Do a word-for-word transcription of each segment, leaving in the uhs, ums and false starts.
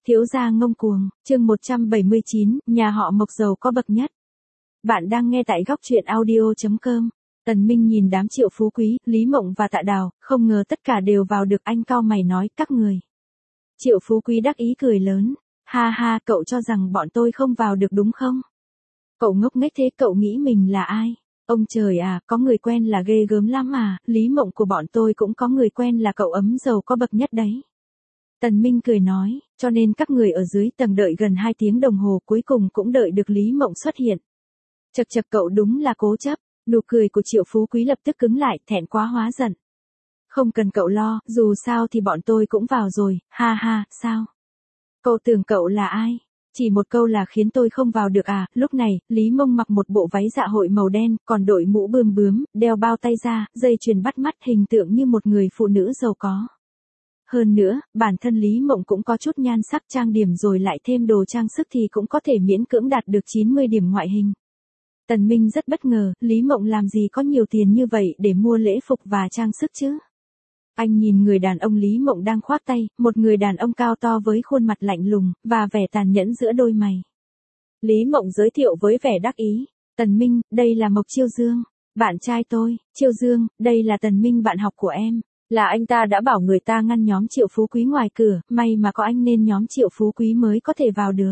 Thiếu gia ngông cuồng, chương một trăm bảy mươi chín, nhà họ Mộc giàu có bậc nhất. Bạn đang nghe tại góc truyện audio chấm com. Tần Minh nhìn đám Triệu Phú Quý, Lý Mộng và Tạ Đào, không ngờ tất cả đều vào được, anh cau mày nói, các người. Triệu Phú Quý đắc ý cười lớn, ha ha, cậu cho rằng bọn tôi không vào được đúng không? Cậu ngốc nghếch thế, cậu nghĩ mình là ai? Ông trời à, có người quen là ghê gớm lắm à, Lý Mộng của bọn tôi cũng có người quen là cậu ấm giàu có bậc nhất đấy. Tần Minh cười nói, cho nên các người ở dưới tầng đợi gần hai tiếng đồng hồ cuối cùng cũng đợi được Lý Mộng xuất hiện. Chậc chậc, cậu đúng là cố chấp. Nụ cười của Triệu Phú Quý lập tức cứng lại, thẹn quá hóa giận. Không cần cậu lo, dù sao thì bọn tôi cũng vào rồi, ha ha, sao? Cậu tưởng cậu là ai? Chỉ một câu là khiến tôi không vào được à? Lúc này, Lý Mông mặc một bộ váy dạ hội màu đen, còn đội mũ bươm bướm, đeo bao tay ra, dây chuyền bắt mắt, hình tượng như một người phụ nữ giàu có. Hơn nữa, bản thân Lý Mộng cũng có chút nhan sắc, trang điểm rồi lại thêm đồ trang sức thì cũng có thể miễn cưỡng đạt được chín mươi điểm ngoại hình. Tần Minh rất bất ngờ, Lý Mộng làm gì có nhiều tiền như vậy để mua lễ phục và trang sức chứ? Anh nhìn người đàn ông Lý Mộng đang khoác tay, một người đàn ông cao to với khuôn mặt lạnh lùng, và vẻ tàn nhẫn giữa đôi mày. Lý Mộng giới thiệu với vẻ đắc ý, Tần Minh, đây là Mộc Chiêu Dương, bạn trai tôi. Chiêu Dương, đây là Tần Minh, bạn học của em. Là anh ta đã bảo người ta ngăn nhóm Triệu Phú Quý ngoài cửa, may mà có anh nên nhóm Triệu Phú Quý mới có thể vào được.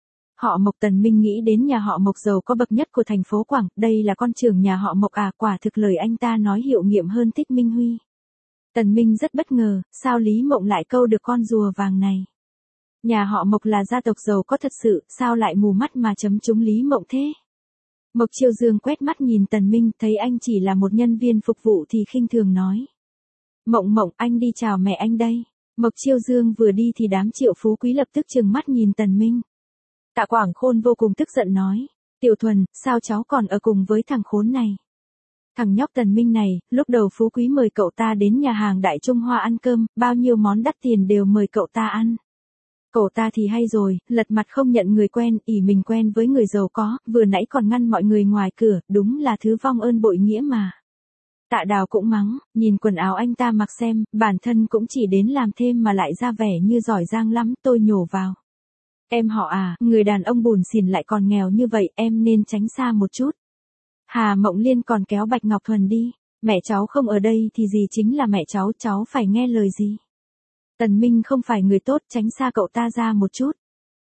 Họ Mộc. Tần Minh nghĩ đến nhà họ Mộc giàu có bậc nhất của thành phố Quảng, đây là con trưởng nhà họ Mộc à, quả thực lời anh ta nói hiệu nghiệm hơn Thích Minh Huy. Tần Minh rất bất ngờ, sao Lý Mộng lại câu được con rùa vàng này? Nhà họ Mộc là gia tộc giàu có thật sự, sao lại mù mắt mà chấm trúng Lý Mộng thế? Mộc Chiêu Dương quét mắt nhìn Tần Minh, thấy anh chỉ là một nhân viên phục vụ thì khinh thường nói. Mộng Mộng, anh đi chào mẹ anh đây. Mộc Chiêu Dương vừa đi thì đám Triệu Phú Quý lập tức trừng mắt nhìn Tần Minh. Tạ Quảng Khôn vô cùng tức giận nói, Tiểu Thuần, sao cháu còn ở cùng với thằng khốn này? Thằng nhóc Tần Minh này, lúc đầu Phú Quý mời cậu ta đến nhà hàng Đại Trung Hoa ăn cơm, bao nhiêu món đắt tiền đều mời cậu ta ăn. Cậu ta thì hay rồi, lật mặt không nhận người quen, ỷ mình quen với người giàu có, vừa nãy còn ngăn mọi người ngoài cửa, đúng là thứ vong ơn bội nghĩa mà. Tạ Đào cũng mắng, nhìn quần áo anh ta mặc xem, bản thân cũng chỉ đến làm thêm mà lại ra vẻ như giỏi giang lắm, tôi nhổ vào. Em họ à, người đàn ông bùn xỉn lại còn nghèo như vậy, em nên tránh xa một chút. Hà Mộng Liên còn kéo Bạch Ngọc Thuần đi, mẹ cháu không ở đây thì gì chính là mẹ cháu, cháu phải nghe lời gì. Tần Minh không phải người tốt, tránh xa cậu ta ra một chút.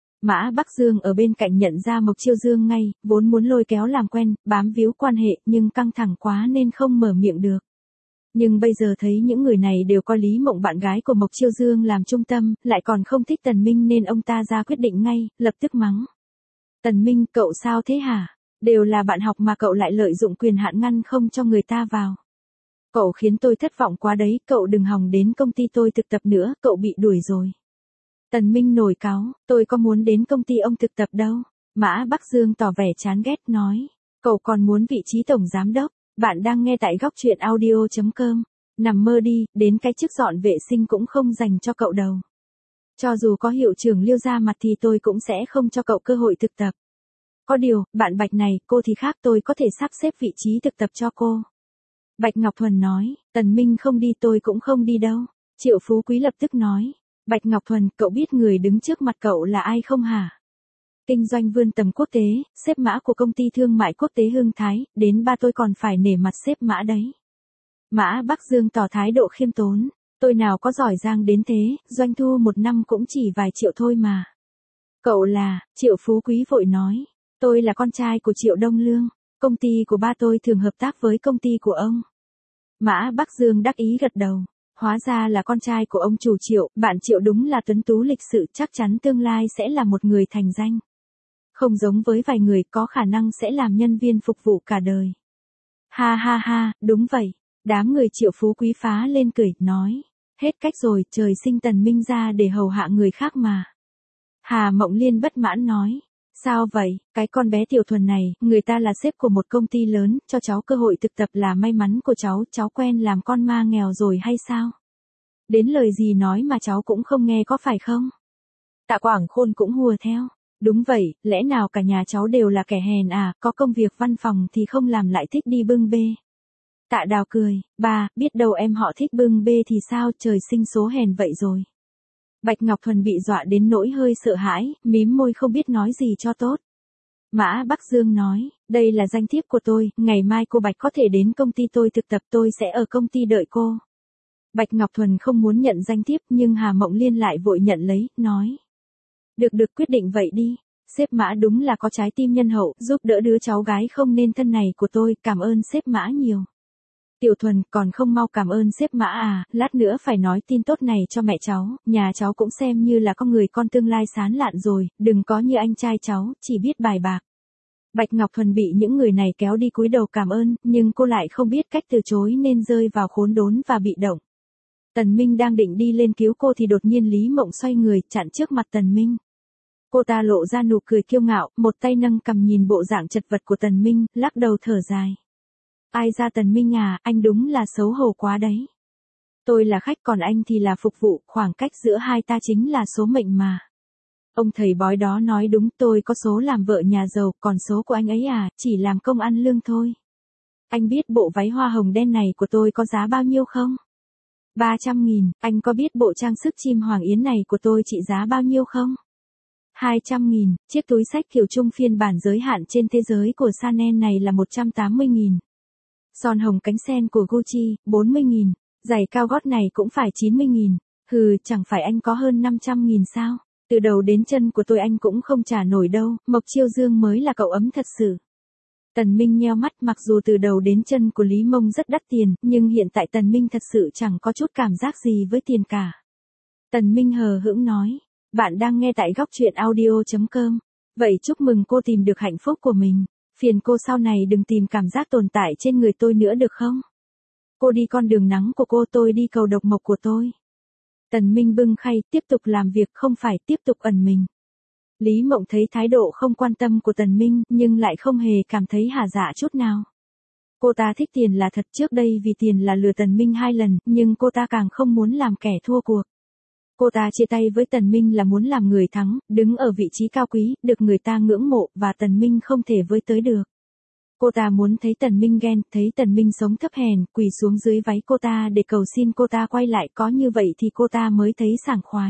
Mã Bắc Dương ở bên cạnh nhận ra Mộc Chiêu Dương ngay, vốn muốn lôi kéo làm quen, bám víu quan hệ, nhưng căng thẳng quá nên không mở miệng được. Nhưng bây giờ thấy những người này đều có Lý Mộng bạn gái của Mộc Chiêu Dương làm trung tâm, lại còn không thích Tần Minh nên ông ta ra quyết định ngay, lập tức mắng. Tần Minh, cậu sao thế hả? Đều là bạn học mà cậu lại lợi dụng quyền hạn ngăn không cho người ta vào. Cậu khiến tôi thất vọng quá đấy, cậu đừng hòng đến công ty tôi thực tập nữa, cậu bị đuổi rồi. Tần Minh nổi cáu, tôi có muốn đến công ty ông thực tập đâu. Mã Bắc Dương tỏ vẻ chán ghét nói, cậu còn muốn vị trí tổng giám đốc. Bạn đang nghe tại góc truyện audio chấm com. Nằm mơ đi, đến cái chức dọn vệ sinh cũng không dành cho cậu đâu. Cho dù có hiệu trưởng Liêu ra mặt thì tôi cũng sẽ không cho cậu cơ hội thực tập. Có điều, bạn Bạch này, cô thì khác, tôi có thể sắp xếp vị trí thực tập cho cô. Bạch Ngọc Thuần nói, Tần Minh không đi tôi cũng không đi đâu. Triệu Phú Quý lập tức nói, Bạch Ngọc Thuần, cậu biết người đứng trước mặt cậu là ai không hả? Kinh doanh vươn tầm quốc tế, xếp mã của công ty thương mại quốc tế Hưng Thái, đến ba tôi còn phải nể mặt xếp mã đấy. Mã Bắc Dương tỏ thái độ khiêm tốn, tôi nào có giỏi giang đến thế, doanh thu một năm cũng chỉ vài triệu thôi mà. Cậu là, Triệu Phú Quý vội nói, tôi là con trai của Triệu Đông Lương, công ty của ba tôi thường hợp tác với công ty của ông. Mã Bắc Dương đắc ý gật đầu, hóa ra là con trai của ông chủ Triệu, bạn Triệu đúng là tuấn tú lịch sự, chắc chắn tương lai sẽ là một người thành danh. Không giống với vài người có khả năng sẽ làm nhân viên phục vụ cả đời. Ha ha ha, đúng vậy. Đám người Triệu Phú Quý phá lên cười, nói. Hết cách rồi, trời sinh Tần Minh ra để hầu hạ người khác mà. Hà Mộng Liên bất mãn nói. Sao vậy, cái con bé Tiểu Thuần này, người ta là sếp của một công ty lớn, cho cháu cơ hội thực tập là may mắn của cháu, cháu quen làm con ma nghèo rồi hay sao? Đến lời gì nói mà cháu cũng không nghe có phải không? Tạ Quảng Khôn cũng hùa theo. Đúng vậy, lẽ nào cả nhà cháu đều là kẻ hèn à, có công việc văn phòng thì không làm lại thích đi bưng bê. Tạ Đào cười, ba, biết đâu em họ thích bưng bê thì sao, trời sinh số hèn vậy rồi. Bạch Ngọc Thuần bị dọa đến nỗi hơi sợ hãi, mím môi không biết nói gì cho tốt. Mã Bắc Dương nói, đây là danh thiếp của tôi, ngày mai cô Bạch có thể đến công ty tôi thực tập, tôi sẽ ở công ty đợi cô. Bạch Ngọc Thuần không muốn nhận danh thiếp nhưng Hà Mộng Liên lại vội nhận lấy, nói. Được được, quyết định vậy đi, sếp Mã đúng là có trái tim nhân hậu, giúp đỡ đứa cháu gái không nên thân này của tôi, cảm ơn sếp Mã nhiều. Tiểu Thuần, còn không mau cảm ơn sếp Mã à, lát nữa phải nói tin tốt này cho mẹ cháu, nhà cháu cũng xem như là có người con tương lai sáng lạn rồi, đừng có như anh trai cháu, chỉ biết bài bạc. Bạch Ngọc Thuần bị những người này kéo đi cúi đầu cảm ơn, nhưng cô lại không biết cách từ chối nên rơi vào khốn đốn và bị động. Tần Minh đang định đi lên cứu cô thì đột nhiên Lý Mộng xoay người, chặn trước mặt Tần Minh. Cô ta lộ ra nụ cười kiêu ngạo, một tay nâng cầm nhìn bộ dạng chật vật của Tần Minh, lắc đầu thở dài. Ai ra Tần Minh à, anh đúng là xấu hổ quá đấy. Tôi là khách còn anh thì là phục vụ, khoảng cách giữa hai ta chính là số mệnh mà. Ông thầy bói đó nói đúng, tôi có số làm vợ nhà giàu, còn số của anh ấy à, chỉ làm công ăn lương thôi. Anh biết bộ váy hoa hồng đen này của tôi có giá bao nhiêu không? ba trăm nghìn, anh có biết bộ trang sức chim hoàng yến này của tôi trị giá bao nhiêu không? hai trăm nghìn, chiếc túi xách kiểu trung phiên bản giới hạn trên thế giới của Chanel này là một trăm tám mươi nghìn. Son hồng cánh sen của Gucci, bốn mươi nghìn, giày cao gót này cũng phải chín mươi nghìn. Hừ, chẳng phải anh có hơn năm trăm nghìn sao? Từ đầu đến chân của tôi anh cũng không trả nổi đâu, Mộc Chiêu Dương mới là cậu ấm thật sự. Tần Minh nheo mắt, mặc dù từ đầu đến chân của Lý Mông rất đắt tiền, nhưng hiện tại Tần Minh thật sự chẳng có chút cảm giác gì với tiền cả. Tần Minh hờ hững nói, bạn đang nghe tại góc truyện audio chấm com. Vậy chúc mừng cô tìm được hạnh phúc của mình. Phiền cô sau này đừng tìm cảm giác tồn tại trên người tôi nữa được không? Cô đi con đường nắng của cô, tôi đi cầu độc mộc của tôi. Tần Minh bưng khay, tiếp tục làm việc, không phải tiếp tục ẩn mình. Lý Mộng thấy thái độ không quan tâm của Tần Minh, nhưng lại không hề cảm thấy hả dạ chút nào. Cô ta thích tiền là thật, trước đây vì tiền là lừa Tần Minh hai lần, nhưng cô ta càng không muốn làm kẻ thua cuộc. Cô ta chia tay với Tần Minh là muốn làm người thắng, đứng ở vị trí cao quý, được người ta ngưỡng mộ, và Tần Minh không thể với tới được. Cô ta muốn thấy Tần Minh ghen, thấy Tần Minh sống thấp hèn, quỳ xuống dưới váy cô ta để cầu xin cô ta quay lại, có như vậy thì cô ta mới thấy sảng khoái.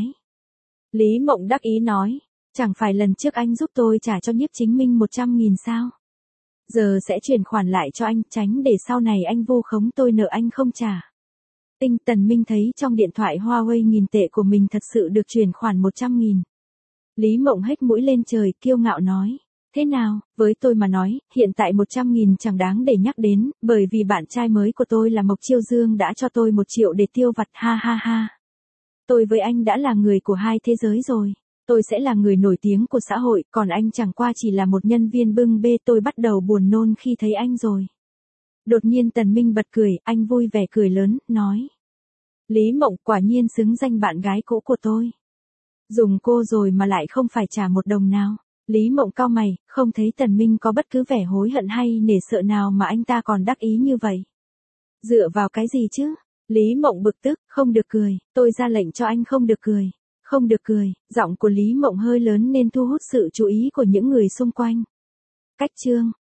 Lý Mộng đắc ý nói, chẳng phải lần trước anh giúp tôi trả cho Nhiếp Chính Minh một trăm nghìn sao? Giờ sẽ chuyển khoản lại cho anh, tránh để sau này anh vu khống tôi nợ anh không trả. Tinh. Tần Minh thấy trong điện thoại Huawei nghìn tệ của mình thật sự được chuyển khoản một trăm nghìn. Lý Mộng hếch mũi lên trời, kiêu ngạo nói. Thế nào, với tôi mà nói, hiện tại một trăm nghìn chẳng đáng để nhắc đến, bởi vì bạn trai mới của tôi là Mộc Chiêu Dương đã cho tôi một triệu để tiêu vặt, ha ha ha. Tôi với anh đã là người của hai thế giới rồi. Tôi sẽ là người nổi tiếng của xã hội, còn anh chẳng qua chỉ là một nhân viên bưng bê, tôi bắt đầu buồn nôn khi thấy anh rồi. Đột nhiên Tần Minh bật cười, anh vui vẻ cười lớn, nói. Lý Mộng, quả nhiên xứng danh bạn gái cũ của tôi. Dùng cô rồi mà lại không phải trả một đồng nào. Lý Mộng cau mày, không thấy Tần Minh có bất cứ vẻ hối hận hay nể sợ nào mà anh ta còn đắc ý như vậy. Dựa vào cái gì chứ? Lý Mộng bực tức, không được cười, tôi ra lệnh cho anh không được cười. Không được cười, giọng của Lý Mộng hơi lớn nên thu hút sự chú ý của những người xung quanh. Cách chương.